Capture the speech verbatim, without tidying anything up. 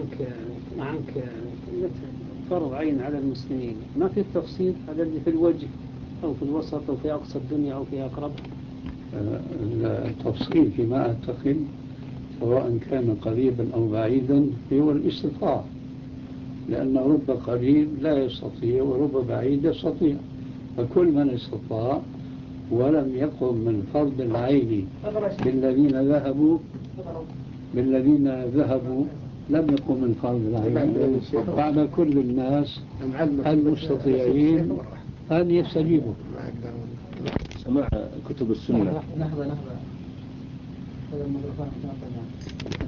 عنك عنك فرض عين على المسلمين، ما في التفصيل هذا اللي في الوجه أو في الوسط أو في أقصى الدنيا أو في أقرب؟ التفصيل فيما أعتقد سواء كان قريبا أو بعيدا هو الاستطاعة، لأن رب قريب لا يستطيع ورب بعيد يستطيع، فكل من استطاع ولم يقم من فرض العين بالذين ذهبوا بالذين ذهبوا لم يقم من فرض العين، فعلى كل الناس المستطيعين أن يستجيبوا. سماع كتب السنة. لحظة لحظة